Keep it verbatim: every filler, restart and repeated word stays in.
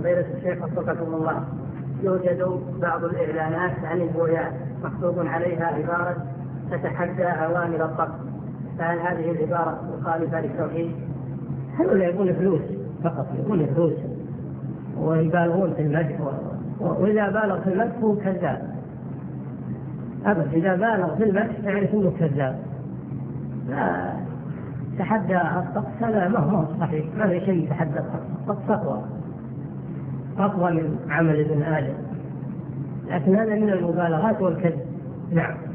فضيلة الشيخ وفقكم الله، يوجد بعض الإعلانات عن البويات مكتوب عليها عبارة تتحدى أوامر الطقس، فهل هذه العبارة مخالفة للتوحيد؟ هؤلاء يقول فلوس فقط، يقول فلوس ويبالغون في المدح، وإذا بالغ في المدح هو كذاب أبدا. إذا بالغ في المدح يعرف أنه كذاب. لا تحدى الطقس هذا ما هو صحيح، ما في شيء يتحدى الطقس، أقوى أقوى من عمل ابن آدم، لكن هذا من المبالغات والكذب. نعم.